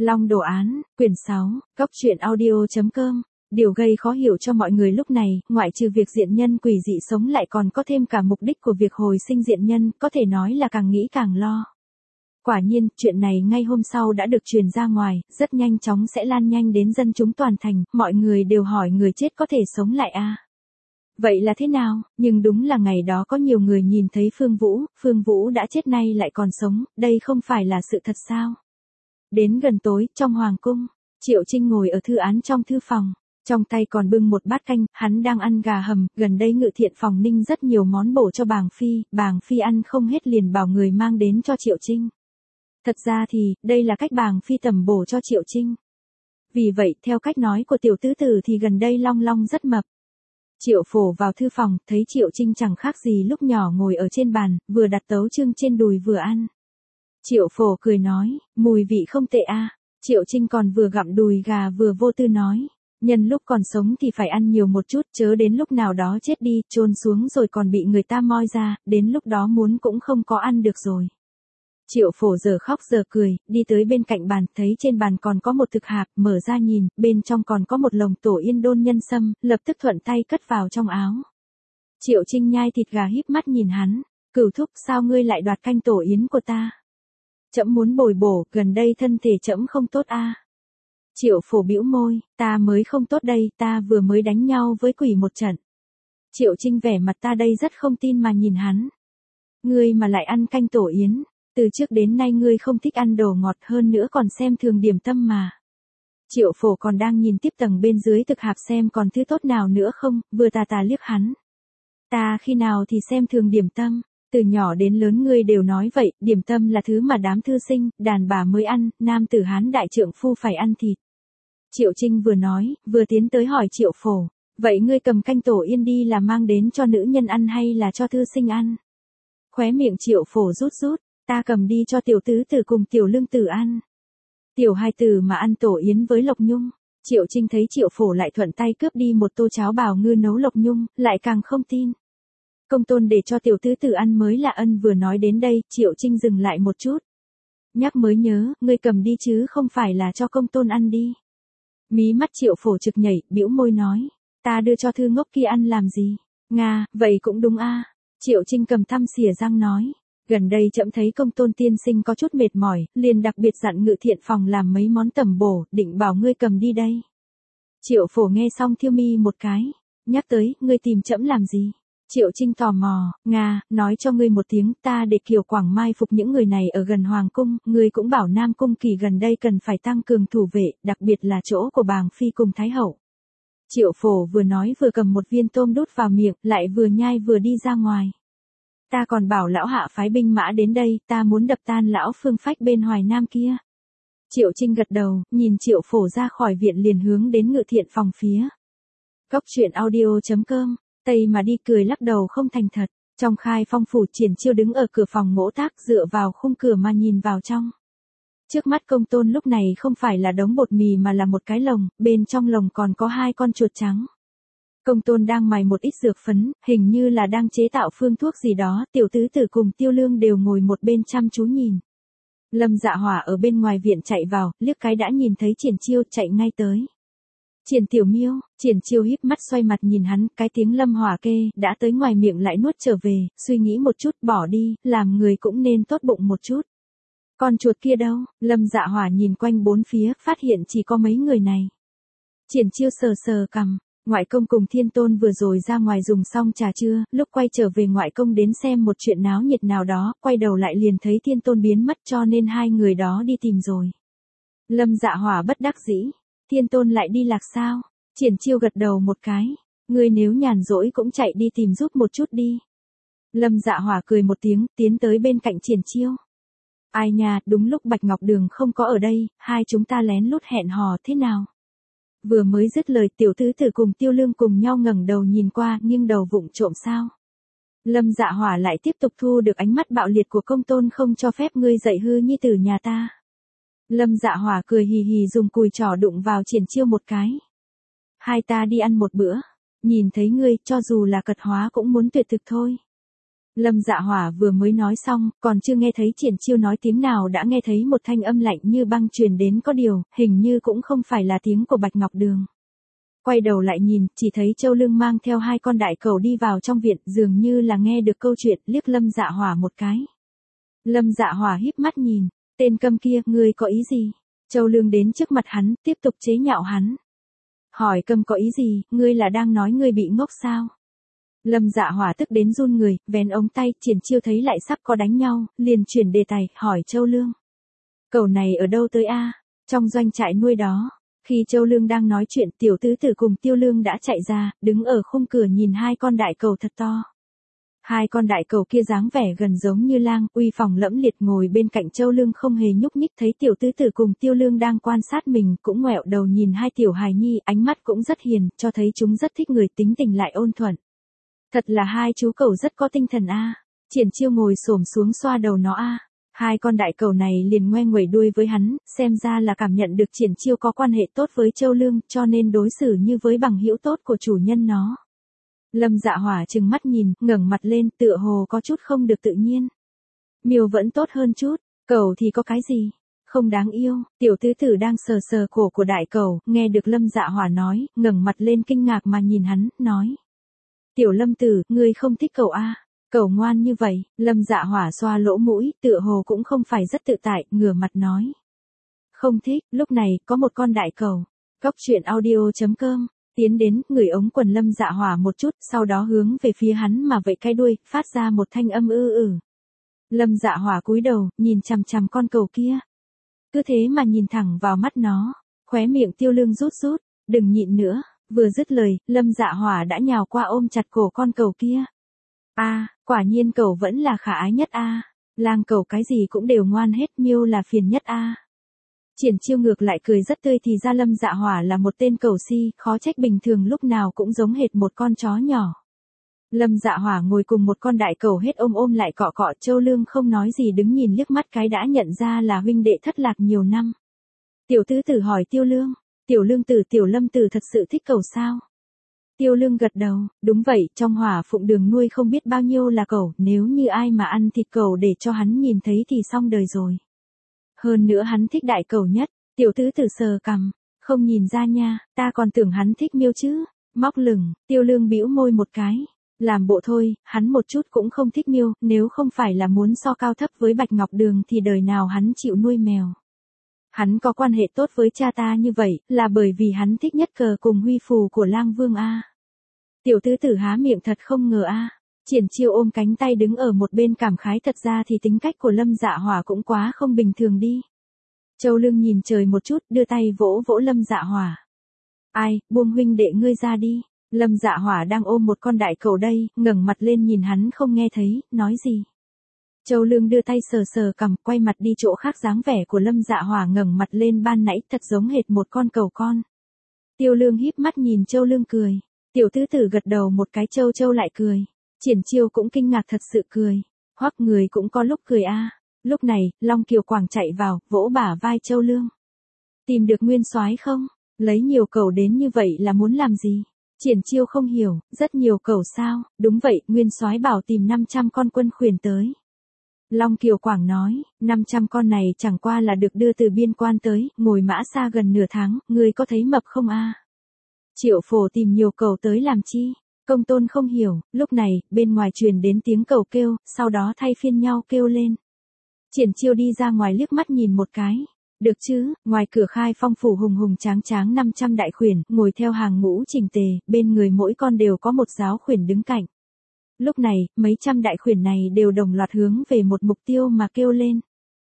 Long đồ án, quyển 6, Cóc truyện audio.com. Điều gây khó hiểu cho mọi người lúc này, ngoại trừ việc diện nhân quỷ dị sống lại còn có thêm cả mục đích của việc hồi sinh diện nhân, có thể nói là càng nghĩ càng lo. Quả nhiên, chuyện này ngay hôm sau đã được truyền ra ngoài, rất nhanh chóng sẽ lan nhanh đến dân chúng toàn thành, mọi người đều hỏi người chết có thể sống lại à? Vậy là thế nào? Nhưng đúng là ngày đó có nhiều người nhìn thấy Phương Vũ đã chết nay lại còn sống, đây không phải là sự thật sao? Đến gần tối, trong hoàng cung, Triệu Trinh ngồi ở thư án trong thư phòng, trong tay còn bưng một bát canh, hắn đang ăn gà hầm, gần đây Ngự Thiện phòng ninh rất nhiều món bổ cho bàng phi ăn không hết liền bảo người mang đến cho Triệu Trinh. Thật ra thì, đây là cách bàng phi tẩm bổ cho Triệu Trinh. Vì vậy, theo cách nói của tiểu tứ tử thì gần đây Long Long rất mập. Triệu Phổ vào thư phòng, thấy Triệu Trinh chẳng khác gì lúc nhỏ ngồi ở trên bàn, vừa đặt tấu chương trên đùi vừa ăn. Triệu Phổ cười nói, mùi vị không tệ a. Triệu Trinh còn vừa gặm đùi gà vừa vô tư nói, nhân lúc còn sống thì phải ăn nhiều một chút, chớ đến lúc nào đó chết đi, chôn xuống rồi còn bị người ta moi ra, đến lúc đó muốn cũng không có ăn được rồi. Triệu Phổ giờ khóc giờ cười, đi tới bên cạnh bàn, thấy trên bàn còn có một thực hạp, mở ra nhìn, bên trong còn có một lồng tổ yên đôn nhân sâm, lập tức thuận tay cất vào trong áo. Triệu Trinh nhai thịt gà híp mắt nhìn hắn, cửu thúc sao ngươi lại đoạt canh tổ yến của ta? Trẫm muốn bồi bổ, gần đây thân thể trẫm không tốt a. Triệu Phổ bĩu môi, ta mới không tốt đây, ta vừa mới đánh nhau với quỷ một trận. Triệu Trinh vẻ mặt ta đây rất không tin mà nhìn hắn. Ngươi mà lại ăn canh tổ yến, từ trước đến nay ngươi không thích ăn đồ ngọt hơn nữa còn xem thường điểm tâm mà. Triệu Phổ còn đang nhìn tiếp tầng bên dưới thực hạp xem còn thứ tốt nào nữa không, vừa tà liếc hắn. Ta khi nào thì xem thường điểm tâm, từ nhỏ đến lớn ngươi đều nói vậy, điểm tâm là thứ mà đám thư sinh, đàn bà mới ăn, nam tử Hán đại trượng phu phải ăn thịt. Triệu Trinh vừa nói, vừa tiến tới hỏi Triệu Phổ, vậy ngươi cầm canh tổ yên đi là mang đến cho nữ nhân ăn hay là cho thư sinh ăn? Khóe miệng Triệu Phổ rút, ta cầm đi cho tiểu tứ tử cùng tiểu lương tử ăn. Tiểu hai tử mà ăn tổ yến với lộc nhung. Triệu Trinh thấy Triệu Phổ lại thuận tay cướp đi một tô cháo bào ngư nấu lộc nhung, lại càng không tin. Công tôn để cho tiểu tứ tử ăn mới là ân. Vừa nói đến đây, Triệu Trinh dừng lại một chút. Nhắc mới nhớ, ngươi cầm đi chứ không phải là cho công tôn ăn đi. Mí mắt Triệu Phổ trực nhảy, bĩu môi nói, ta đưa cho thư ngốc kia ăn làm gì? Nga, vậy cũng đúng a. Triệu Trinh cầm thăm xỉa răng nói, gần đây trẫm thấy công tôn tiên sinh có chút mệt mỏi, liền đặc biệt dặn Ngự Thiện phòng làm mấy món tẩm bổ, định bảo ngươi cầm đi đây. Triệu Phổ nghe xong thiêu mi một cái, nhắc tới, ngươi tìm trẫm làm gì? Triệu Trinh tò mò, Nga, nói cho ngươi một tiếng, ta để Kiều Quảng mai phục những người này ở gần Hoàng cung, ngươi cũng bảo Nam Cung Kỳ gần đây cần phải tăng cường thủ vệ, đặc biệt là chỗ của bàng phi cùng Thái Hậu. Triệu Phổ vừa nói vừa cầm một viên tôm đút vào miệng, lại vừa nhai vừa đi ra ngoài. Ta còn bảo lão hạ phái binh mã đến đây, ta muốn đập tan lão Phương Phách bên Hoài Nam kia. Triệu Trinh gật đầu, nhìn Triệu Phổ ra khỏi viện liền hướng đến Ngự Thiện phòng phía. Cóc truyện audio.com. Tây mà đi cười lắc đầu không thành thật, trong khai phong phủ Triển Chiêu đứng ở cửa phòng ngỗ tác dựa vào khung cửa mà nhìn vào trong. Trước mắt công tôn lúc này không phải là đống bột mì mà là một cái lồng, bên trong lồng còn có 2 con chuột trắng. Công tôn đang mài một ít dược phấn, hình như là đang chế tạo phương thuốc gì đó, tiểu tứ tử cùng Tiêu Lương đều ngồi một bên chăm chú nhìn. Lâm Dạ Hỏa ở bên ngoài viện chạy vào, liếc cái đã nhìn thấy Triển Chiêu chạy ngay tới. Triển Tiểu Miêu, Triển Chiêu híp mắt xoay mặt nhìn hắn, cái tiếng Lâm Hỏa kê, đã tới ngoài miệng lại nuốt trở về, suy nghĩ một chút, bỏ đi, làm người cũng nên tốt bụng một chút. Con chuột kia đâu? Lâm Dạ Hỏa nhìn quanh bốn phía, phát hiện chỉ có mấy người này. Triển Chiêu sờ cằm, ngoại công cùng Thiên Tôn vừa rồi ra ngoài dùng xong trà trưa, lúc quay trở về ngoại công đến xem một chuyện náo nhiệt nào đó, quay đầu lại liền thấy Thiên Tôn biến mất cho nên 2 người đó đi tìm rồi. Lâm Dạ Hỏa bất đắc dĩ. Thiên Tôn lại đi lạc sao? Triển Chiêu gật đầu một cái. Ngươi nếu nhàn rỗi cũng chạy đi tìm giúp một chút đi. Lâm Dạ Hỏa cười một tiếng, tiến tới bên cạnh Triển Chiêu. Ai nha, đúng lúc Bạch Ngọc Đường không có ở đây, hai chúng ta lén lút hẹn hò thế nào? Vừa mới dứt lời tiểu tứ tử cùng Tiêu Lương cùng nhau ngẩng đầu nhìn qua, nghiêng đầu vụng trộm sao? Lâm Dạ Hỏa lại tiếp tục thu được ánh mắt bạo liệt của công tôn không cho phép ngươi dạy hư nhi tử nhà ta. Lâm Dạ Hỏa cười hì hì dùng cùi trỏ đụng vào Triển Chiêu một cái. Hai ta đi ăn một bữa, nhìn thấy ngươi cho dù là cật hóa cũng muốn tuyệt thực thôi. Lâm Dạ Hỏa vừa mới nói xong, còn chưa nghe thấy Triển Chiêu nói tiếng nào đã nghe thấy một thanh âm lạnh như băng truyền đến, có điều, hình như cũng không phải là tiếng của Bạch Ngọc Đường. Quay đầu lại nhìn, chỉ thấy Châu Lương mang theo 2 con đại cẩu đi vào trong viện, dường như là nghe được câu chuyện, liếc Lâm Dạ Hỏa một cái. Lâm Dạ Hỏa híp mắt nhìn, tên câm kia, ngươi có ý gì? Châu Lương đến trước mặt hắn, tiếp tục chế nhạo hắn. Hỏi câm có ý gì, ngươi là đang nói ngươi bị ngốc sao? Lâm Dạ Hỏa tức đến run người, vén ống tay, Triển Chiêu thấy lại sắp có đánh nhau, liền chuyển đề tài, hỏi Châu Lương. Cẩu này ở đâu tới a? Trong doanh trại nuôi đó. Khi Châu Lương đang nói chuyện, tiểu tứ tử cùng Tiêu Lương đã chạy ra, đứng ở khung cửa nhìn 2 con đại cẩu thật to. 2 con đại cẩu kia dáng vẻ gần giống như lang, uy phong lẫm liệt, ngồi bên cạnh Châu Lương không hề nhúc nhích, thấy tiểu tứ tử cùng Tiêu Lương đang quan sát mình, cũng ngoẹo đầu nhìn 2 tiểu hài nhi, ánh mắt cũng rất hiền, cho thấy chúng rất thích người, tính tình lại ôn thuận. Thật là 2 chú cẩu rất có tinh thần a. Triển Chiêu ngồi xổm xuống xoa đầu nó a. 2 con đại cẩu này liền ngoe nguẩy đuôi với hắn, xem ra là cảm nhận được Triển Chiêu có quan hệ tốt với Châu Lương, cho nên đối xử như với bằng hữu tốt của chủ nhân nó. Lâm Dạ Hỏa trừng mắt nhìn, ngẩng mặt lên, tựa hồ có chút không được tự nhiên. Miêu vẫn tốt hơn chút, cẩu thì có cái gì? Không đáng yêu. Tiểu tứ tử đang sờ sờ cổ của đại cẩu, nghe được Lâm Dạ Hỏa nói, ngẩng mặt lên kinh ngạc mà nhìn hắn, nói. Tiểu Lâm tử, ngươi không thích cẩu a? Cẩu ngoan như vậy. Lâm Dạ Hỏa xoa lỗ mũi, tựa hồ cũng không phải rất tự tại, ngửa mặt nói. Không thích. Lúc này, có một con đại cẩu. Cóc truyện audio.com tiến đến, ngửi ống quần Lâm Dạ Hỏa một chút, sau đó hướng về phía hắn mà vẫy cái đuôi, phát ra một thanh âm ư. Lâm Dạ Hỏa cúi đầu, nhìn chằm chằm con cẩu kia. Cứ thế mà nhìn thẳng vào mắt nó, khóe miệng Tiêu Lương rút rút, đừng nhịn nữa. Vừa dứt lời, Lâm Dạ Hỏa đã nhào qua ôm chặt cổ con cẩu kia. Quả nhiên cẩu vẫn là khả ái nhất a. Lang cẩu cái gì cũng đều ngoan hết, miêu là phiền nhất a. Triển Chiêu ngược lại cười rất tươi, thì ra Lâm Dạ Hỏa là một tên cẩu si, khó trách bình thường lúc nào cũng giống hệt một con chó nhỏ. Lâm Dạ Hỏa ngồi cùng một con đại cẩu hết ôm lại cọ cọ, Châu Lương không nói gì đứng nhìn liếc mắt cái đã nhận ra là huynh đệ thất lạc nhiều năm. Tiểu tứ tử hỏi Tiêu Lương. Tiểu Lương tử, Tiểu Lâm tử thật sự thích cẩu sao? Tiêu Lương gật đầu, đúng vậy, trong Hỏa Phụng Đường nuôi không biết bao nhiêu là cẩu, nếu như ai mà ăn thịt cẩu để cho hắn nhìn thấy thì xong đời rồi. Hơn nữa hắn thích đại cẩu nhất. Tiểu tứ tử sờ cằm, không nhìn ra nha, ta còn tưởng hắn thích miêu chứ. Móc lửng, Tiêu Lương bĩu môi một cái. Làm bộ thôi, hắn một chút cũng không thích miêu, nếu không phải là muốn so cao thấp với Bạch Ngọc Đường thì đời nào hắn chịu nuôi mèo. Hắn có quan hệ tốt với cha ta như vậy, là bởi vì hắn thích nhất cờ cùng huy phù của Lang Vương a. Tiểu tứ tử há miệng thật không ngờ a. Triển Chiêu ôm cánh tay đứng ở một bên cảm khái, thật ra thì tính cách của Lâm Dạ Hỏa cũng quá không bình thường đi. Châu Lương nhìn trời một chút, đưa tay vỗ vỗ Lâm Dạ Hỏa. Ai, buông huynh đệ ngươi ra đi. Lâm Dạ Hỏa đang ôm một con đại cẩu đây, ngẩng mặt lên nhìn hắn không nghe thấy, nói gì. Châu Lương đưa tay sờ sờ cằm, quay mặt đi chỗ khác, dáng vẻ của Lâm Dạ Hỏa ngẩng mặt lên ban nãy thật giống hệt một con cẩu con. Tiêu Lương híp mắt nhìn Châu Lương cười. Tiểu tứ tử gật đầu một cái, Châu lại cười. Triển Chiêu cũng kinh ngạc thật sự cười. Hoắc người cũng có lúc cười a. Lúc này, Long Kiều Quảng chạy vào, vỗ bả vai Châu Lương. Tìm được nguyên soái không? Lấy nhiều cẩu đến như vậy là muốn làm gì? Triển Chiêu không hiểu, rất nhiều cẩu sao? Đúng vậy, nguyên soái bảo tìm 500 con quân khuyển tới. Long Kiều Quảng nói, 500 con này chẳng qua là được đưa từ biên quan tới, ngồi mã xa gần nửa tháng, ngươi có thấy mập không a? Triệu Phổ tìm nhiều cẩu tới làm chi? Công Tôn không hiểu, lúc này, bên ngoài truyền đến tiếng cẩu kêu, sau đó thay phiên nhau kêu lên. Triển Chiêu đi ra ngoài liếc mắt nhìn một cái. Được chứ, ngoài cửa khai phong phủ hùng hùng tráng tráng 500 đại khuyển, ngồi theo hàng ngũ chỉnh tề, bên người mỗi con đều có một giáo khuyển đứng cạnh. Lúc này, mấy trăm đại khuyển này đều đồng loạt hướng về một mục tiêu mà kêu lên.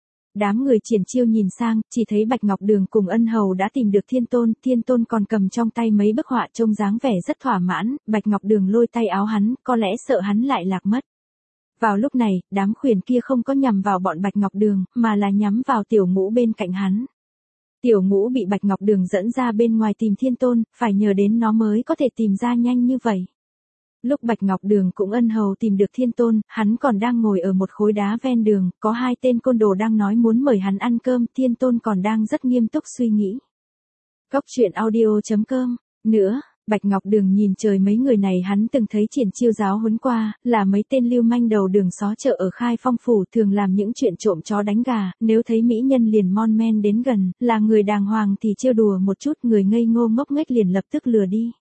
Đám người Triển Chiêu nhìn sang, chỉ thấy Bạch Ngọc Đường cùng Ân Hầu đã tìm được Thiên Tôn còn cầm trong tay mấy bức họa trông dáng vẻ rất thỏa mãn, Bạch Ngọc Đường lôi tay áo hắn, có lẽ sợ hắn lại lạc mất. Vào lúc này, đám khuyển kia không có nhằm vào bọn Bạch Ngọc Đường, mà là nhắm vào Tiểu Ngũ bên cạnh hắn. Tiểu Ngũ bị Bạch Ngọc Đường dẫn ra bên ngoài tìm Thiên Tôn, phải nhờ đến nó mới có thể tìm ra nhanh như vậy. Lúc Bạch Ngọc Đường cũng Ân Hầu tìm được Thiên Tôn, hắn còn đang ngồi ở một khối đá ven đường, có 2 tên côn đồ đang nói muốn mời hắn ăn cơm, Thiên Tôn còn đang rất nghiêm túc suy nghĩ. Cóc truyện audio.com nữa, Bạch Ngọc Đường nhìn trời, mấy người này hắn từng thấy Triển Chiêu giáo huấn qua, là mấy tên lưu manh đầu đường xó chợ ở Khai Phong phủ, thường làm những chuyện trộm chó đánh gà, nếu thấy mỹ nhân liền mon men đến gần, là người đàng hoàng thì trêu đùa một chút, người ngây ngô ngốc nghếch liền lập tức lừa đi.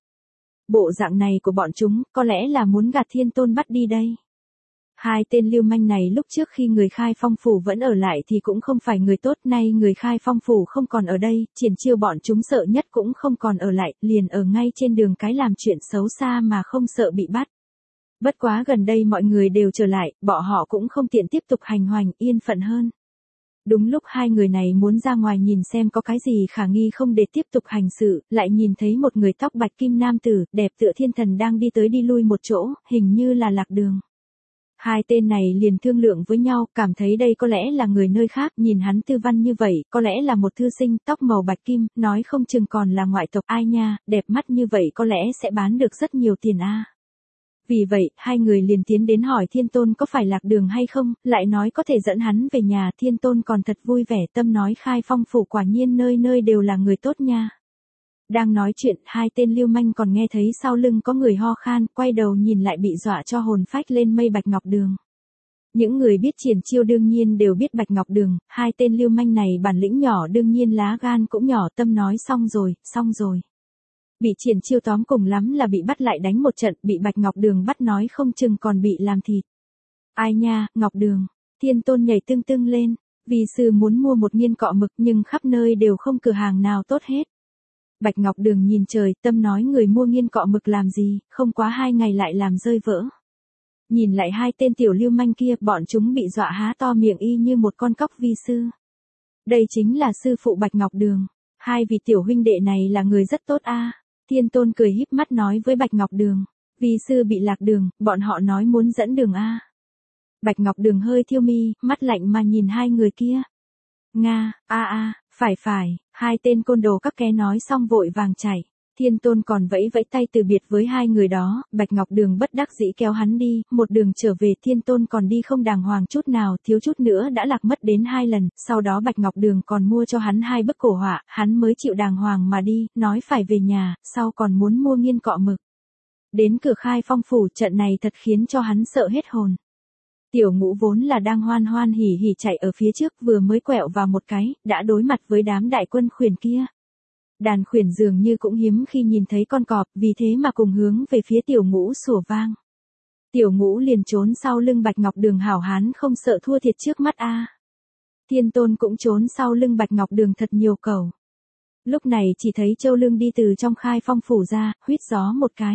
Bộ dạng này của bọn chúng, có lẽ là muốn gạt Thiên Tôn bắt đi đây. Hai tên lưu manh này lúc trước khi người Khai Phong phủ vẫn ở lại thì cũng không phải người tốt, nay người Khai Phong phủ không còn ở đây, Triển Chiêu bọn chúng sợ nhất cũng không còn ở lại, liền ở ngay trên đường cái làm chuyện xấu xa mà không sợ bị bắt. Bất quá gần đây mọi người đều trở lại, bọn họ cũng không tiện tiếp tục hành hoành, yên phận hơn. Đúng lúc hai người này muốn ra ngoài nhìn xem có cái gì khả nghi không để tiếp tục hành sự, lại nhìn thấy một người tóc bạch kim nam tử, đẹp tựa thiên thần đang đi tới đi lui một chỗ, hình như là Lạc Đường. Hai tên này liền thương lượng với nhau, cảm thấy đây có lẽ là người nơi khác, nhìn hắn tư văn như vậy, có lẽ là một thư sinh, tóc màu bạch kim, nói không chừng còn là ngoại tộc, ai nha, đẹp mắt như vậy có lẽ sẽ bán được rất nhiều tiền a. Vì vậy, hai người liền tiến đến hỏi Thiên Tôn có phải Lạc Đường hay không, lại nói có thể dẫn hắn về nhà, Thiên Tôn còn thật vui vẻ, tâm nói Khai Phong phủ quả nhiên nơi nơi đều là người tốt nha. Đang nói chuyện, hai tên lưu manh còn nghe thấy sau lưng có người ho khan, quay đầu nhìn lại bị dọa cho hồn phách lên mây Bạch Ngọc Đường. Những người biết Triển Chiêu đương nhiên đều biết Bạch Ngọc Đường, hai tên lưu manh này bản lĩnh nhỏ đương nhiên lá gan cũng nhỏ, tâm nói xong rồi. Bị Triển Chiêu tóm cùng lắm là bị bắt lại đánh một trận, bị Bạch Ngọc Đường bắt nói không chừng còn bị làm thịt. Ai nha, Ngọc Đường, Thiên Tôn nhảy tưng tưng lên, vì sư muốn mua một nghiên cọ mực nhưng khắp nơi đều không cửa hàng nào tốt hết. Bạch Ngọc Đường nhìn trời, tâm nói người mua nghiên cọ mực làm gì, không quá 2 ngày lại làm rơi vỡ. Nhìn lại hai tên tiểu lưu manh kia, bọn chúng bị dọa há to miệng y như một con cóc, vi sư. Đây chính là sư phụ Bạch Ngọc Đường, hai vị tiểu huynh đệ này là người rất tốt a. Thiên Tôn cười híp mắt nói với Bạch Ngọc Đường, vi sư bị lạc đường, bọn họ nói muốn dẫn đường a. Bạch Ngọc Đường hơi thiêu mi, mắt lạnh mà nhìn hai người kia. Nga, phải, hai tên côn đồ các ké nói xong vội vàng chạy. Thiên Tôn còn vẫy vẫy tay từ biệt với hai người đó, Bạch Ngọc Đường bất đắc dĩ kéo hắn đi, một đường trở về Thiên Tôn còn đi không đàng hoàng chút nào, thiếu chút nữa đã lạc mất đến 2 lần, sau đó Bạch Ngọc Đường còn mua cho hắn 2 bức cổ họa, hắn mới chịu đàng hoàng mà đi, nói phải về nhà, sau còn muốn mua nghiên cọ mực. Đến cửa Khai Phong phủ, trận này thật khiến cho hắn sợ hết hồn. Tiểu Ngũ vốn là đang hoan hoan hỉ hỉ chạy ở phía trước, vừa mới quẹo vào một cái, đã đối mặt với đám đại quân khuyển kia. Đàn khuyển dường như cũng hiếm khi nhìn thấy con cọp, vì thế mà cùng hướng về phía Tiểu Ngũ sủa vang. Tiểu Ngũ liền trốn sau lưng Bạch Ngọc Đường, hảo hán không sợ thua thiệt trước mắt a. Thiên Tôn cũng trốn sau lưng Bạch Ngọc Đường thật nhiều cầu. Lúc này chỉ thấy Châu Lương đi từ trong Khai Phong phủ ra, huýt gió một cái.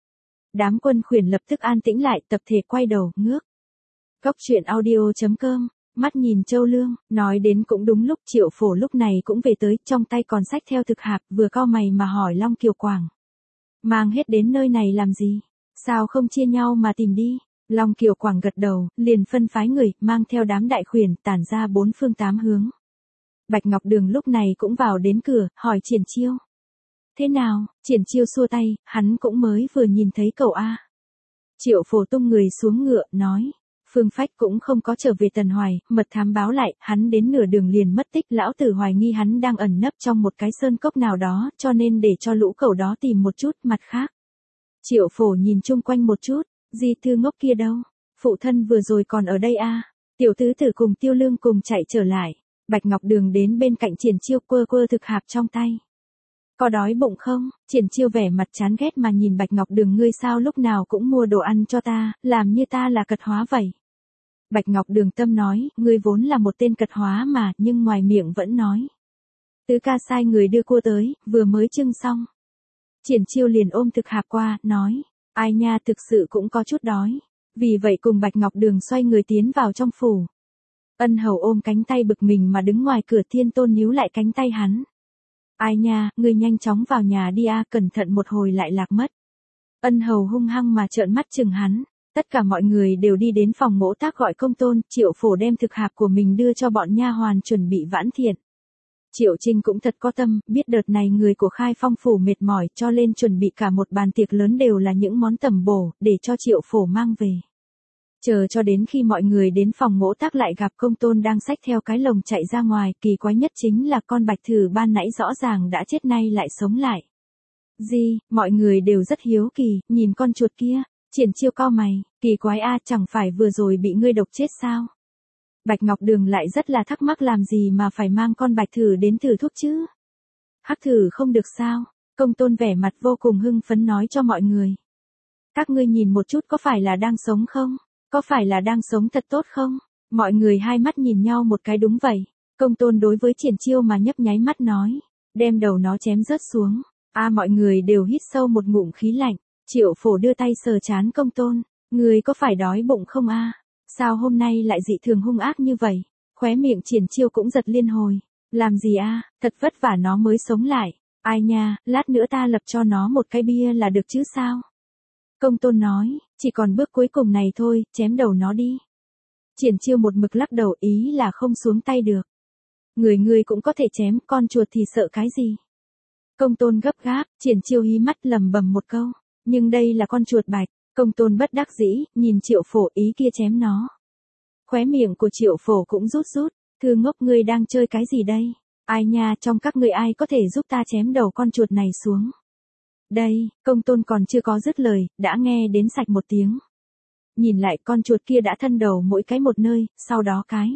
Đám quân khuyển lập tức an tĩnh lại, tập thể quay đầu, ngước. Cốc truyện audio.com, mắt nhìn Châu Lương, nói đến cũng đúng lúc, Triệu Phổ lúc này cũng về tới, trong tay còn xách theo thực hạp, vừa cau mày mà hỏi Long Kiều Quảng. Mang hết đến nơi này làm gì? Sao không chia nhau mà tìm đi? Long Kiều Quảng gật đầu, liền phân phái người, mang theo đám đại khuyển, tản ra 4 phương 8 hướng. Bạch Ngọc Đường lúc này cũng vào đến cửa, hỏi Triển Chiêu. Thế nào? Triển Chiêu xua tay, hắn cũng mới vừa nhìn thấy cậu a. Triệu Phổ tung người xuống ngựa, nói. Phương Phách cũng không có trở về Tần Hoài, mật thám báo lại, hắn đến nửa đường liền mất tích, lão tử hoài nghi hắn đang ẩn nấp trong một cái sơn cốc nào đó, cho nên để cho lũ cẩu đó tìm một chút, mặt khác. Triệu Phổ nhìn chung quanh một chút, Di Thư ngốc kia đâu? Phụ thân vừa rồi còn ở đây a. Tiểu tứ tử cùng Tiêu Lương cùng chạy trở lại. Bạch Ngọc Đường đến bên cạnh Triển Chiêu, quơ thực hạp trong tay. Có đói bụng không? Triển Chiêu vẻ mặt chán ghét mà nhìn Bạch Ngọc Đường, ngươi sao lúc nào cũng mua đồ ăn cho ta, làm như ta là cật hóa vậy. Bạch Ngọc Đường tâm nói, ngươi vốn là một tên cật hóa mà, nhưng ngoài miệng vẫn nói. Tứ ca sai người đưa cua tới, vừa mới trưng xong. Triển Chiêu liền ôm thực hạp qua, nói, ai nha, thực sự cũng có chút đói. Vì vậy cùng Bạch Ngọc Đường xoay người tiến vào trong phủ. Ân Hầu ôm cánh tay bực mình mà đứng ngoài cửa, Thiên Tôn níu lại cánh tay hắn. Ai nha, ngươi nhanh chóng vào nhà đi a, cẩn thận một hồi lại lạc mất. Ân Hầu hung hăng mà trợn mắt chừng hắn. Tất cả mọi người đều đi đến phòng mỗ tác gọi công tôn, Triệu Phổ đem thực hạp của mình đưa cho bọn nha hoàn chuẩn bị vãn thiện. Triệu Trinh cũng thật có tâm, biết đợt này người của Khai Phong phủ mệt mỏi cho nên chuẩn bị cả một bàn tiệc lớn đều là những món tầm bổ, để cho Triệu Phổ mang về. Chờ cho đến khi mọi người đến phòng mỗ tác lại gặp công tôn đang xách theo cái lồng chạy ra ngoài, kỳ quái nhất chính là con bạch thử ban nãy rõ ràng đã chết nay lại sống lại. Gì, mọi người đều rất hiếu kỳ, nhìn con chuột kia. Triển Chiêu cau mày, kỳ quái a, chẳng phải vừa rồi bị ngươi độc chết sao? Bạch Ngọc Đường lại rất là thắc mắc làm gì mà phải mang con Bạch Thử đến thử thuốc chứ? Hắc thử không được sao? Công Tôn vẻ mặt vô cùng hưng phấn nói cho mọi người. Các ngươi nhìn một chút có phải là đang sống không? Có phải là đang sống thật tốt không? Mọi người hai mắt nhìn nhau một cái đúng vậy. Công Tôn đối với Triển Chiêu mà nhấp nháy mắt nói. Đem đầu nó chém rớt xuống. Mọi người đều hít sâu một ngụm khí lạnh. Triệu Phổ đưa tay sờ trán Công Tôn. Người có phải đói bụng không a? Sao hôm nay lại dị thường hung ác như vậy? Khóe miệng Triển Chiêu cũng giật liên hồi. Làm gì a? Thật vất vả nó mới sống lại. Ai nha, lát nữa ta lập cho nó một cái bia là được chứ sao? Công Tôn nói, chỉ còn bước cuối cùng này thôi, chém đầu nó đi. Triển Chiêu một mực lắc đầu ý là không xuống tay được. Người cũng có thể chém, con chuột thì sợ cái gì? Công Tôn gấp gáp, Triển Chiêu hí mắt lẩm bẩm một câu. Nhưng đây là con chuột bạch. Công Tôn bất đắc dĩ, nhìn Triệu Phổ ý kia chém nó. Khóe miệng của Triệu Phổ cũng rút rút. Thư ngốc ngươi đang chơi cái gì đây? Ai nha, trong các ngươi ai có thể giúp ta chém đầu con chuột này xuống? Đây, Công Tôn còn chưa có dứt lời, đã nghe đến sạch một tiếng. Nhìn lại con chuột kia đã thân đầu mỗi cái một nơi, sau đó cái.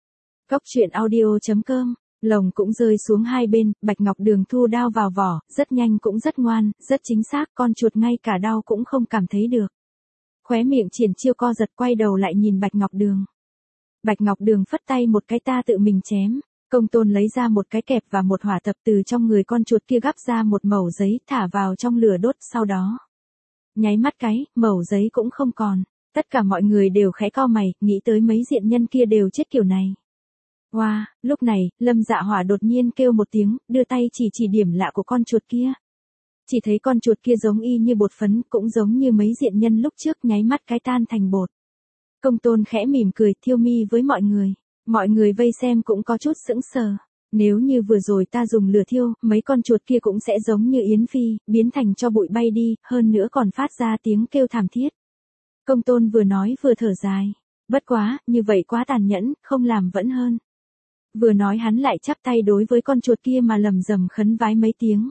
Góc truyện audio.com, lồng cũng rơi xuống hai bên, Bạch Ngọc Đường thu đao vào vỏ, rất nhanh cũng rất ngoan, rất chính xác, con chuột ngay cả đau cũng không cảm thấy được. Khóe miệng Triển Chiêu co giật quay đầu lại nhìn Bạch Ngọc Đường. Bạch Ngọc Đường phất tay một cái ta tự mình chém. Công Tôn lấy ra một cái kẹp và một hỏa tập từ trong người con chuột kia gắp ra một mẩu giấy thả vào trong lửa đốt sau đó. Nháy mắt cái, mẩu giấy cũng không còn. Tất cả mọi người đều khẽ cau mày, nghĩ tới mấy diện nhân kia đều chết kiểu này. Wow, lúc này, Lâm Dạ Hỏa đột nhiên kêu một tiếng, đưa tay chỉ điểm lạ của con chuột kia. Chỉ thấy con chuột kia giống y như bột phấn, cũng giống như mấy diện nhân lúc trước nháy mắt cái tan thành bột. Công Tôn khẽ mỉm cười, thiêu mi với mọi người. Mọi người vây xem cũng có chút sững sờ. Nếu như vừa rồi ta dùng lửa thiêu, mấy con chuột kia cũng sẽ giống như Yến Phi, biến thành cho bụi bay đi, hơn nữa còn phát ra tiếng kêu thảm thiết. Công Tôn vừa nói vừa thở dài. Bất quá, như vậy quá tàn nhẫn, không làm vẫn hơn. Vừa nói hắn lại chắp tay đối với con chuột kia mà lầm rầm khấn vái mấy tiếng.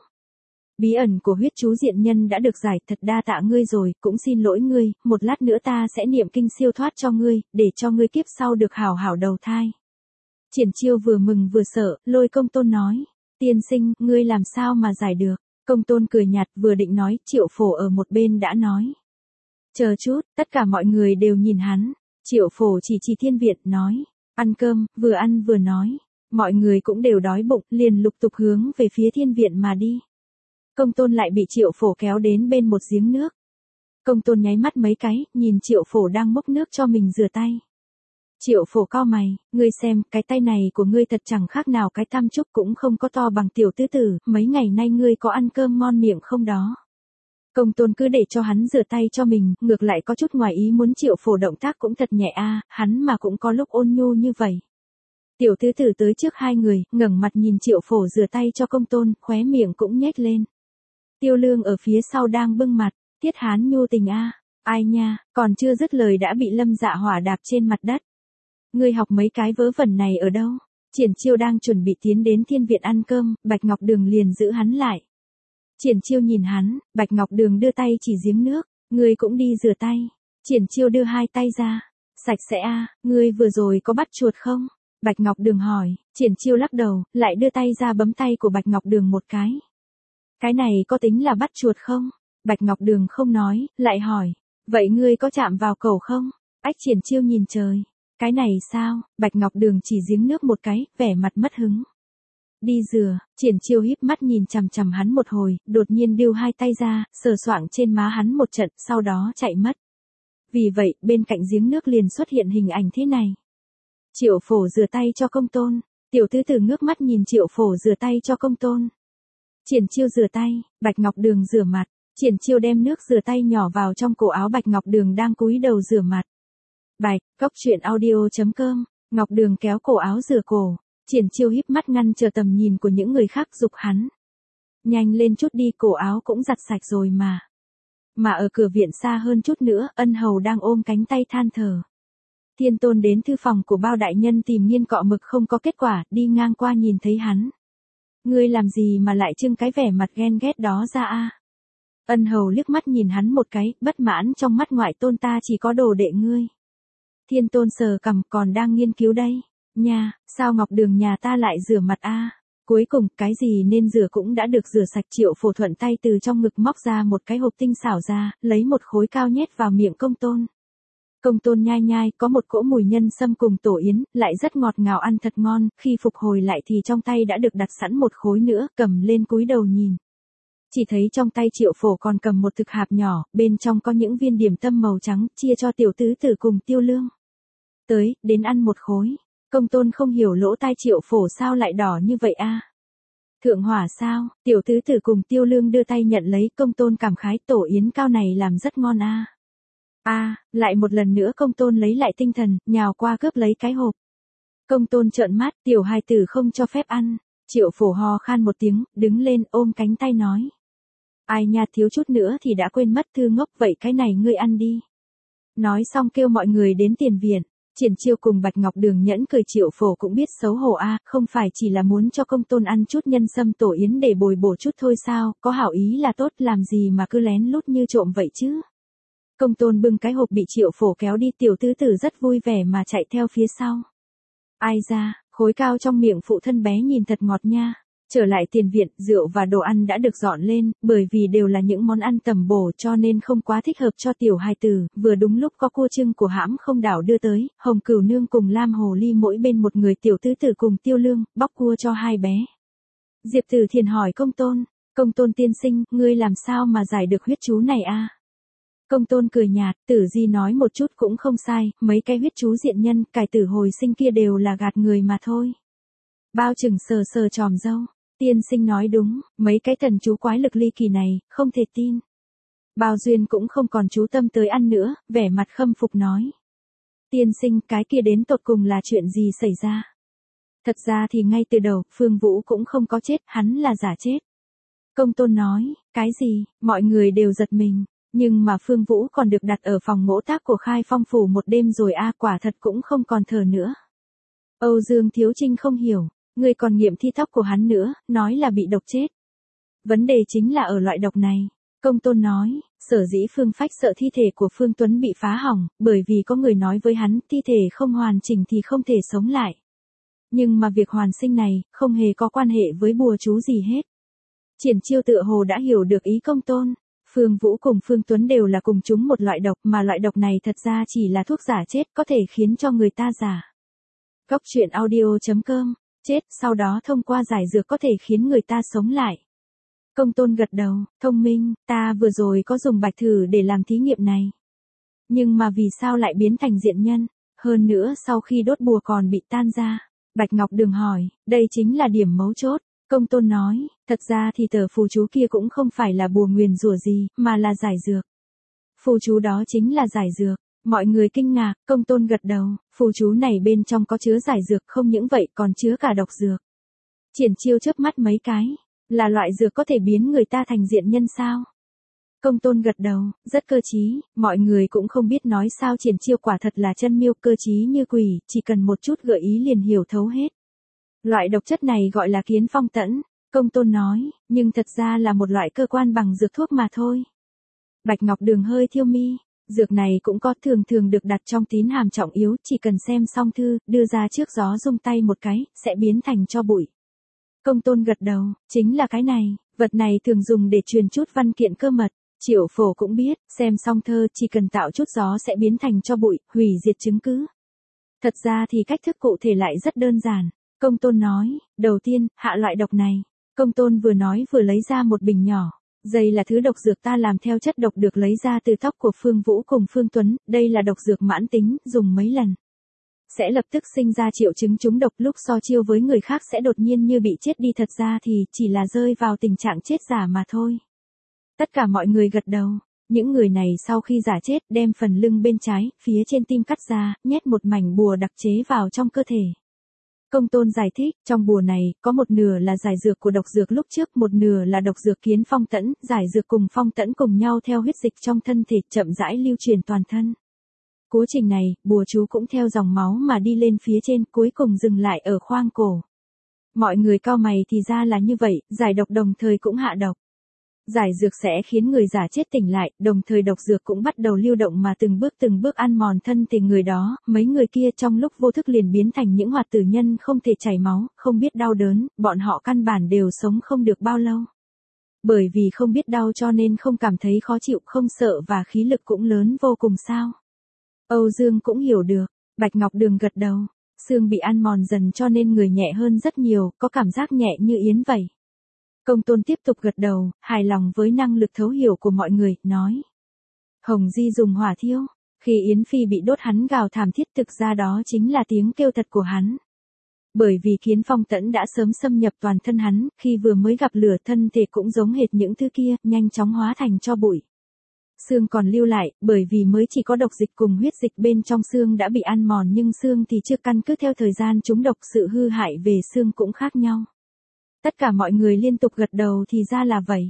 Bí ẩn của huyết chú diện nhân đã được giải, thật đa tạ ngươi rồi, cũng xin lỗi ngươi, một lát nữa ta sẽ niệm kinh siêu thoát cho ngươi, để cho ngươi kiếp sau được hảo hảo đầu thai. Triển Chiêu vừa mừng vừa sợ, lôi Công Tôn nói, tiên sinh, ngươi làm sao mà giải được? Công Tôn cười nhạt vừa định nói, Triệu Phổ ở một bên đã nói. Chờ chút, tất cả mọi người đều nhìn hắn. Triệu Phổ chỉ thiên viện, nói, ăn cơm, vừa ăn vừa nói. Mọi người cũng đều đói bụng, liền lục tục hướng về phía thiên viện mà đi. Công Tôn lại bị Triệu Phổ kéo đến bên một giếng nước. Công Tôn nháy mắt mấy cái, nhìn Triệu Phổ đang múc nước cho mình rửa tay. Triệu Phổ cau mày, ngươi xem, cái tay này của ngươi thật chẳng khác nào cái tam trúc cũng không có to bằng tiểu tứ tử, mấy ngày nay ngươi có ăn cơm ngon miệng không đó? Công Tôn cứ để cho hắn rửa tay cho mình, ngược lại có chút ngoài ý muốn Triệu Phổ động tác cũng thật nhẹ hắn mà cũng có lúc ôn nhu như vậy. Tiểu tứ tử tới trước hai người, ngẩng mặt nhìn Triệu Phổ rửa tay cho Công Tôn, khóe miệng cũng nhếch lên. Tiêu Lương ở phía sau đang bưng mặt, Tiết Hán nhu tình ai nha, còn chưa dứt lời đã bị Lâm Dạ Hỏa đạp trên mặt đất. Ngươi học mấy cái vớ vẩn này ở đâu? Triển Chiêu đang chuẩn bị tiến đến thiên viện ăn cơm, Bạch Ngọc Đường liền giữ hắn lại. Triển Chiêu nhìn hắn, Bạch Ngọc Đường đưa tay chỉ giếng nước, ngươi cũng đi rửa tay. Triển Chiêu đưa hai tay ra, sạch sẽ ngươi vừa rồi có bắt chuột không? Bạch Ngọc Đường hỏi, Triển Chiêu lắc đầu, lại đưa tay ra bấm tay của Bạch Ngọc Đường một cái. Cái này có tính là bắt chuột không? Bạch Ngọc Đường không nói, lại hỏi, vậy ngươi có chạm vào cẩu không? Ách Triển Chiêu nhìn trời. Cái này sao? Bạch Ngọc Đường chỉ giếng nước một cái, vẻ mặt mất hứng. Đi rửa, Triển Chiêu híp mắt nhìn chằm chằm hắn một hồi, đột nhiên đưa hai tay ra, sờ soạng trên má hắn một trận, sau đó chạy mất. Vì vậy, bên cạnh giếng nước liền xuất hiện hình ảnh thế này. Triệu Phổ rửa tay cho Công Tôn, tiểu tứ tử ngước mắt nhìn Triệu Phổ rửa tay cho Công Tôn. Triển Chiêu rửa tay, Bạch Ngọc Đường rửa mặt, Triển Chiêu đem nước rửa tay nhỏ vào trong cổ áo Bạch Ngọc Đường đang cúi đầu rửa mặt. Bạch, góc truyện audio.com, Ngọc Đường kéo cổ áo rửa cổ, Triển Chiêu híp mắt ngăn chờ tầm nhìn của những người khác giục hắn. Nhanh lên chút đi, cổ áo cũng giặt sạch rồi mà. Mà ở cửa viện xa hơn chút nữa, Ân Hầu đang ôm cánh tay than thở. Thiên Tôn đến thư phòng của Bao đại nhân tìm nghiên cọ mực không có kết quả, đi ngang qua nhìn thấy hắn. Ngươi làm gì mà lại trưng cái vẻ mặt ghen ghét đó ra Ân Hầu liếc mắt nhìn hắn một cái, bất mãn trong mắt ngoại tôn ta chỉ có đồ đệ ngươi. Thiên Tôn sờ cằm còn đang nghiên cứu đây. Nha, sao Ngọc Đường nhà ta lại rửa mặt a? Cuối cùng, cái gì nên rửa cũng đã được rửa sạch. Triệu Phổ thuận tay từ trong ngực móc ra một cái hộp tinh xảo ra, lấy một khối cao nhét vào miệng Công Tôn. Công Tôn nhai nhai, có một cỗ mùi nhân sâm cùng tổ yến, lại rất ngọt ngào ăn thật ngon, khi phục hồi lại thì trong tay đã được đặt sẵn một khối nữa, cầm lên cúi đầu nhìn. Chỉ thấy trong tay Triệu Phổ còn cầm một thực hạp nhỏ, bên trong có những viên điểm tâm màu trắng, chia cho tiểu tứ tử cùng Tiêu Lương. Đến ăn một khối. Công Tôn không hiểu lỗ tai Triệu Phổ sao lại đỏ như vậy a? Thượng hỏa sao? Tiểu tứ tử cùng Tiêu Lương đưa tay nhận lấy. Công Tôn cảm khái, tổ yến cao này làm rất ngon a. Lại một lần nữa Công Tôn lấy lại tinh thần, nhào qua cướp lấy cái hộp. Công Tôn trợn mắt, tiểu hài tử không cho phép ăn. Triệu Phổ ho khan một tiếng, đứng lên ôm cánh tay nói. Ai nha, thiếu chút nữa thì đã quên mất, Thư ngốc, vậy cái này ngươi ăn đi. Nói xong kêu mọi người đến tiền viện. Triển Chiêu cùng Bạch Ngọc Đường nhẫn cười. Triệu Phổ cũng biết xấu hổ không phải chỉ là muốn cho Công Tôn ăn chút nhân sâm tổ yến để bồi bổ chút thôi sao, có hảo ý là tốt, làm gì mà cứ lén lút như trộm vậy chứ. Công Tôn bưng cái hộp bị Triệu Phổ kéo đi, tiểu tứ tử rất vui vẻ mà chạy theo phía sau. Ai ra, khối cao trong miệng phụ thân bé nhìn thật ngọt nha. Trở lại tiền viện, rượu và đồ ăn đã được dọn lên, bởi vì đều là những món ăn tầm bổ cho nên không quá thích hợp cho tiểu hài tử, vừa đúng lúc có cua trưng của hãm không đảo đưa tới, Hồng Cửu Nương cùng Lam Hồ Ly mỗi bên một người, tiểu tứ tử cùng Tiêu Lương, bóc cua cho hai bé. Diệp Tử Thiền hỏi Công Tôn tiên sinh, ngươi làm sao mà giải được huyết chú này a? Công Tôn cười nhạt, Tử Di nói một chút cũng không sai, mấy cái huyết chú diện nhân, cải tử hồi sinh kia đều là gạt người mà thôi. Bao Trừng sờ sờ chòm râu. Tiên sinh nói đúng, mấy cái thần chú quái lực ly kỳ này, không thể tin. Bao Duyên cũng không còn chú tâm tới ăn nữa, vẻ mặt khâm phục nói. Tiên sinh, cái kia đến tột cùng là chuyện gì xảy ra? Thật ra thì ngay từ đầu, Phương Vũ cũng không có chết, hắn là giả chết. Công Tôn nói, cái gì, mọi người đều giật mình, nhưng mà Phương Vũ còn được đặt ở phòng mỗ tác của Khai Phong Phủ một đêm rồi quả thật cũng không còn thở nữa. Âu Dương Thiếu Trinh không hiểu. Người còn nghiệm thi tóc của hắn nữa, nói là bị độc chết. Vấn đề chính là ở loại độc này. Công Tôn nói, sở dĩ Phương Phách sợ thi thể của Phương Tuấn bị phá hỏng, bởi vì có người nói với hắn, thi thể không hoàn chỉnh thì không thể sống lại. Nhưng mà việc hoàn sinh này, không hề có quan hệ với bùa chú gì hết. Triển Chiêu tựa hồ đã hiểu được ý Công Tôn. Phương Vũ cùng Phương Tuấn đều là cùng chúng một loại độc, mà loại độc này thật ra chỉ là thuốc giả chết, có thể khiến cho người ta giả. Góc truyện audio.com chết, sau đó thông qua giải dược có thể khiến người ta sống lại. Công Tôn gật đầu, thông minh, ta vừa rồi có dùng bạch thử để làm thí nghiệm này. Nhưng mà vì sao lại biến thành diện nhân, hơn nữa sau khi đốt bùa còn bị tan ra. Bạch Ngọc Đường hỏi, đây chính là điểm mấu chốt. Công Tôn nói, thật ra thì tờ phù chú kia cũng không phải là bùa nguyền rủa gì, mà là giải dược. Phù chú đó chính là giải dược. Mọi người kinh ngạc, Công Tôn gật đầu, phù chú này bên trong có chứa giải dược, không những vậy còn chứa cả độc dược. Triển Chiêu chớp mắt mấy cái, là loại dược có thể biến người ta thành diện nhân sao? Công Tôn gật đầu, rất cơ trí, mọi người cũng không biết nói sao. Triển Chiêu quả thật là chân miêu, cơ trí như quỷ, chỉ cần một chút gợi ý liền hiểu thấu hết. Loại độc chất này gọi là kiến phong tẫn, Công Tôn nói, nhưng thật ra là một loại cơ quan bằng dược thuốc mà thôi. Bạch Ngọc Đường hơi thiêu mi. Dược này cũng có, thường được đặt trong tín hàm trọng yếu, chỉ cần xem xong thư, đưa ra trước gió rung tay một cái, sẽ biến thành tro bụi. Công Tôn gật đầu, chính là cái này, vật này thường dùng để truyền chút văn kiện cơ mật. Triệu Phổ cũng biết, xem xong thơ, chỉ cần tạo chút gió sẽ biến thành tro bụi, hủy diệt chứng cứ. Thật ra thì cách thức cụ thể lại rất đơn giản. Công Tôn nói, đầu tiên, hạ loại độc này. Công Tôn vừa nói vừa lấy ra một bình nhỏ. Đây là thứ độc dược ta làm theo chất độc được lấy ra từ tóc của Phương Vũ cùng Phương Tuấn, đây là độc dược mãn tính, dùng mấy lần sẽ lập tức sinh ra triệu chứng trúng độc, lúc so chiêu với người khác sẽ đột nhiên như bị chết đi, thật ra thì chỉ là rơi vào tình trạng chết giả mà thôi. Tất cả mọi người gật đầu, những người này sau khi giả chết đem phần lưng bên trái, phía trên tim cắt ra, nhét một mảnh bùa đặc chế vào trong cơ thể. Công Tôn giải thích, trong bùa này, có một nửa là giải dược của độc dược lúc trước, một nửa là độc dược kiến phong tẫn, giải dược cùng phong tẫn cùng nhau theo huyết dịch trong thân thể, chậm rãi lưu truyền toàn thân. Quá trình này, bùa chú cũng theo dòng máu mà đi lên phía trên, cuối cùng dừng lại ở khoang cổ. Mọi người cau mày, thì ra là như vậy, giải độc đồng thời cũng hạ độc. Giải dược sẽ khiến người giả chết tỉnh lại, đồng thời độc dược cũng bắt đầu lưu động mà từng bước ăn mòn thân thể người đó, mấy người kia trong lúc vô thức liền biến thành những hoạt tử nhân không thể chảy máu, không biết đau đớn, bọn họ căn bản đều sống không được bao lâu. Bởi vì không biết đau cho nên không cảm thấy khó chịu, không sợ và khí lực cũng lớn vô cùng sao. Âu Dương cũng hiểu được, Bạch Ngọc Đường gật đầu, xương bị ăn mòn dần cho nên người nhẹ hơn rất nhiều, có cảm giác nhẹ như yến vậy. Công Tôn tiếp tục gật đầu, hài lòng với năng lực thấu hiểu của mọi người, nói. Hồng Di dùng hỏa thiêu, khi Yến Phi bị đốt hắn gào thảm thiết, thực ra đó chính là tiếng kêu thật của hắn. Bởi vì Kiến Phong Tẫn đã sớm xâm nhập toàn thân hắn, khi vừa mới gặp lửa thân thể cũng giống hệt những thứ kia, nhanh chóng hóa thành tro bụi. Xương còn lưu lại, bởi vì mới chỉ có độc dịch cùng huyết dịch bên trong xương đã bị ăn mòn nhưng xương thì chưa, căn cứ theo thời gian chúng độc, sự hư hại về xương cũng khác nhau. Tất cả mọi người liên tục gật đầu, thì ra là vậy.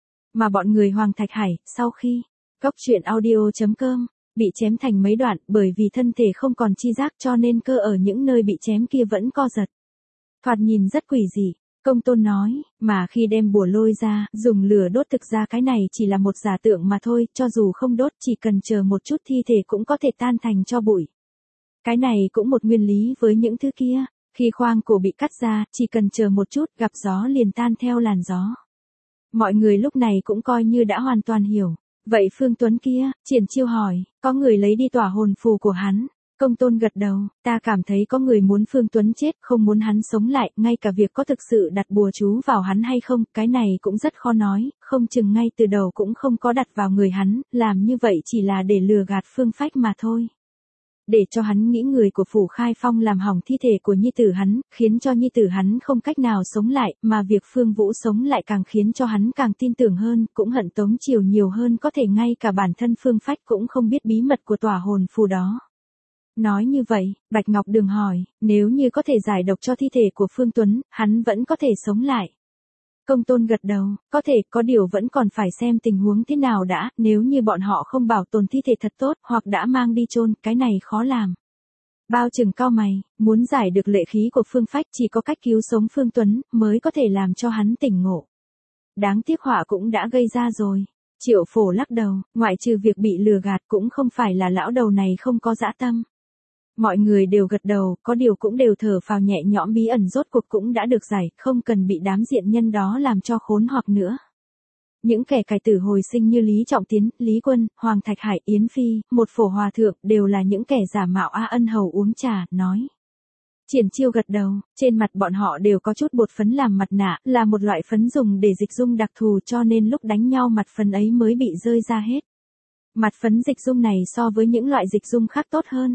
Mà bọn người Hoàng Thạch Hải, sau khi Cóc Truyện Audio.com bị chém thành mấy đoạn, bởi vì thân thể không còn chi giác cho nên cơ ở những nơi bị chém kia vẫn co giật. Thoạt nhìn rất quỷ dị, Công Tôn nói, mà khi đem bùa lôi ra, dùng lửa đốt, thực ra cái này chỉ là một giả tượng mà thôi, cho dù không đốt, chỉ cần chờ một chút thi thể cũng có thể tan thành tro bụi. Cái này cũng một nguyên lý với những thứ kia, khi khoang cổ bị cắt ra, chỉ cần chờ một chút, gặp gió liền tan theo làn gió. Mọi người lúc này cũng coi như đã hoàn toàn hiểu. Vậy Phương Tuấn kia, Triển Chiêu hỏi, có người lấy đi tỏa hồn phù của hắn. Công Tôn gật đầu, ta cảm thấy có người muốn Phương Tuấn chết, không muốn hắn sống lại, ngay cả việc có thực sự đặt bùa chú vào hắn hay không, cái này cũng rất khó nói, không chừng ngay từ đầu cũng không có đặt vào người hắn, làm như vậy chỉ là để lừa gạt Phương Phách mà thôi. Để cho hắn nghĩ người của Phủ Khai Phong làm hỏng thi thể của nhi tử hắn, khiến cho nhi tử hắn không cách nào sống lại, mà việc Phương Vũ sống lại càng khiến cho hắn càng tin tưởng hơn, cũng hận Tống Triều nhiều hơn, có thể ngay cả bản thân Phương Phách cũng không biết bí mật của tỏa hồn phù đó. Nói như vậy, Bạch Ngọc Đường hỏi, nếu như có thể giải độc cho thi thể của Phương Tuấn, hắn vẫn có thể sống lại. Công Tôn gật đầu, có thể, có điều vẫn còn phải xem tình huống thế nào đã, nếu như bọn họ không bảo tồn thi thể thật tốt, hoặc đã mang đi chôn, cái này khó làm. Bao Trừng cau mày, muốn giải được lệ khí của Phương Phách chỉ có cách cứu sống Phương Tuấn, mới có thể làm cho hắn tỉnh ngộ. Đáng tiếc họa cũng đã gây ra rồi. Triệu Phổ lắc đầu, ngoại trừ việc bị lừa gạt cũng không phải là lão đầu này không có dã tâm. Mọi người đều gật đầu, có điều cũng đều thở phào nhẹ nhõm, bí ẩn rốt cuộc cũng đã được giải, không cần bị đám diện nhân đó làm cho khốn hoặc nữa. Những kẻ cải tử hồi sinh như Lý Trọng Tiến, Lý Quân, Hoàng Thạch Hải, Yến Phi, một phổ hòa thượng, đều là những kẻ giả mạo A Ân Hầu uống trà, nói. Triển Chiêu gật đầu, trên mặt bọn họ đều có chút bột phấn làm mặt nạ, là một loại phấn dùng để dịch dung đặc thù, cho nên lúc đánh nhau mặt phấn ấy mới bị rơi ra hết. Mặt phấn dịch dung này so với những loại dịch dung khác tốt hơn.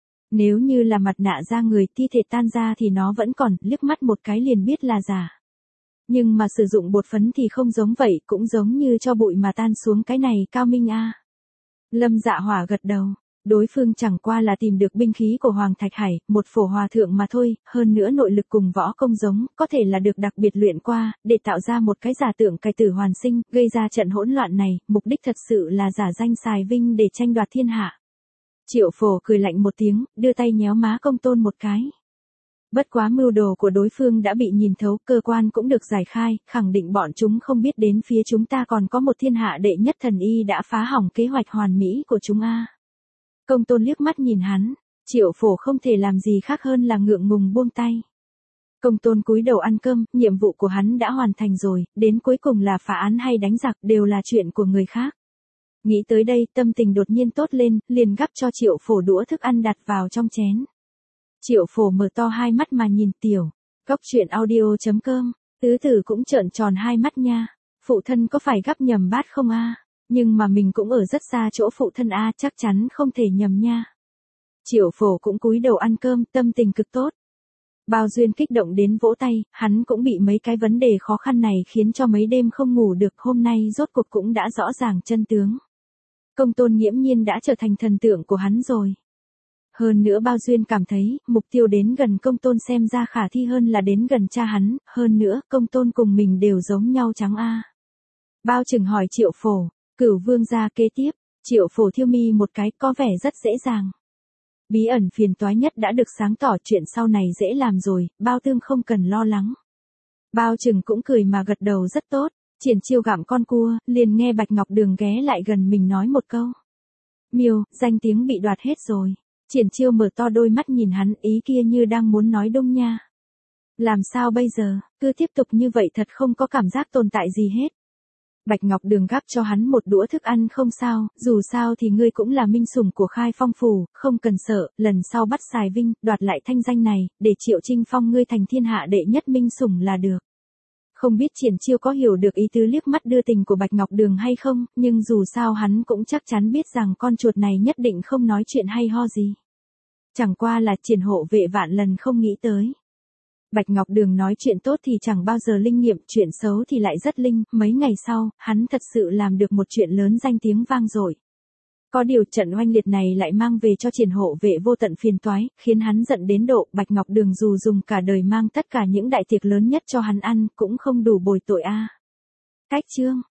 Nếu như là mặt nạ da người, thi thể tan ra thì nó vẫn còn, liếc mắt một cái liền biết là giả. Nhưng mà sử dụng bột phấn thì không giống vậy, cũng giống như cho bụi mà tan xuống, cái này cao minh a. Lâm Dạ Hỏa gật đầu, đối phương chẳng qua là tìm được binh khí của Hoàng Thạch Hải, một phổ hòa thượng mà thôi, hơn nữa nội lực cùng võ công giống, có thể là được đặc biệt luyện qua, để tạo ra một cái giả tượng cải tử hoàn sinh, gây ra trận hỗn loạn này, mục đích thật sự là giả danh xài vinh để tranh đoạt thiên hạ. Triệu Phổ cười lạnh một tiếng, đưa tay nhéo má Công Tôn một cái. Bất quá mưu đồ của đối phương đã bị nhìn thấu, cơ quan cũng được giải khai, khẳng định bọn chúng không biết đến phía chúng ta còn có một thiên hạ đệ nhất thần y đã phá hỏng kế hoạch hoàn mỹ của chúng a. Công Tôn liếc mắt nhìn hắn, Triệu Phổ không thể làm gì khác hơn là ngượng ngùng buông tay. Công Tôn cúi đầu ăn cơm, nhiệm vụ của hắn đã hoàn thành rồi, đến cuối cùng là phá án hay đánh giặc đều là chuyện của người khác. Nghĩ tới đây, tâm tình đột nhiên tốt lên, liền gắp cho Triệu Phổ đũa thức ăn đặt vào trong chén. Triệu Phổ mở to hai mắt mà nhìn Tiểu Cóc Truyện Audio.com, tứ tử cũng trợn tròn hai mắt nha. Phụ thân có phải gắp nhầm bát không a? Nhưng mà mình cũng ở rất xa chỗ phụ thân a, chắc chắn không thể nhầm nha. Triệu Phổ cũng cúi đầu ăn cơm, tâm tình cực tốt. Bao Duyên kích động đến vỗ tay, hắn cũng bị mấy cái vấn đề khó khăn này khiến cho mấy đêm không ngủ được, hôm nay rốt cuộc cũng đã rõ ràng chân tướng. Công Tôn nghiễm nhiên đã trở thành thần tượng của hắn rồi. Hơn nữa Bao Duyên cảm thấy, mục tiêu đến gần Công Tôn xem ra khả thi hơn là đến gần cha hắn, hơn nữa, Công Tôn cùng mình đều giống nhau trắng a. Bao Trừng hỏi Triệu Phổ, Cửu Vương gia kế tiếp, Triệu Phổ thiêu mi một cái, có vẻ rất dễ dàng. Bí ẩn phiền toái nhất đã được sáng tỏ, chuyện sau này dễ làm rồi, Bao Tương không cần lo lắng. Bao Trừng cũng cười mà gật đầu rất tốt. Triển Chiêu gặm con cua, liền nghe Bạch Ngọc Đường ghé lại gần mình nói một câu. Miêu, danh tiếng bị đoạt hết rồi. Triển Chiêu mở to đôi mắt nhìn hắn, ý kia như đang muốn nói đông nha. Làm sao bây giờ, cứ tiếp tục như vậy thật không có cảm giác tồn tại gì hết. Bạch Ngọc Đường gắp cho hắn một đũa thức ăn không sao, dù sao thì ngươi cũng là minh sủng của Khai Phong phủ, không cần sợ, lần sau bắt xài vinh, đoạt lại thanh danh này, để Triệu Trinh phong ngươi thành thiên hạ đệ nhất minh sủng là được. Không biết Triển Chiêu có hiểu được ý tứ liếc mắt đưa tình của Bạch Ngọc Đường hay không, nhưng dù sao hắn cũng chắc chắn biết rằng con chuột này nhất định không nói chuyện hay ho gì. Chẳng qua là Triển hộ vệ vạn lần không nghĩ tới. Bạch Ngọc Đường nói chuyện tốt thì chẳng bao giờ linh nghiệm, chuyện xấu thì lại rất linh, mấy ngày sau, hắn thật sự làm được một chuyện lớn danh tiếng vang dội. Có điều trận oanh liệt này lại mang về cho Triển hộ vệ vô tận phiền toái, khiến hắn giận đến độ Bạch Ngọc Đường dù dùng cả đời mang tất cả những đại tiệc lớn nhất cho hắn ăn, cũng không đủ bồi tội a. Cách chương